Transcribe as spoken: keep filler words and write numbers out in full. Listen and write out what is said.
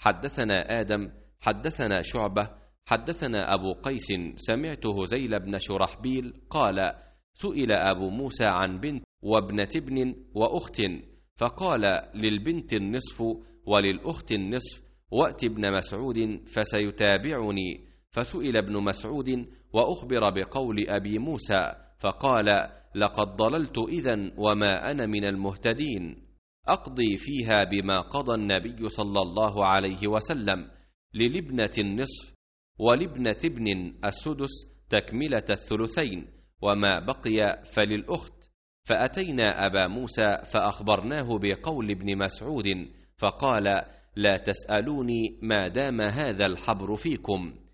حدثنا آدم حدثنا شعبة حدثنا أبو قيس سمعت هزيل بن شرحبيل قال: سئل أبو موسى عن بنت وابنة ابن وأخت، فقال: للبنت النصف وللأخت النصف، وأت ابن مسعود فسيتابعني. فسئل ابن مسعود وأخبر بقول أبي موسى، فقال: لقد ضللت إذن وما أنا من المهتدين. أقضي فيها بما قضى النبي صلى الله عليه وسلم: للابنة النصف ولابنة ابن السدس تكملة الثلثين، وما بقي فللأخت. فأتينا أبا موسى فأخبرناه بقول ابن مسعود، فقال: لا تسألوني ما دام هذا الحبر فيكم.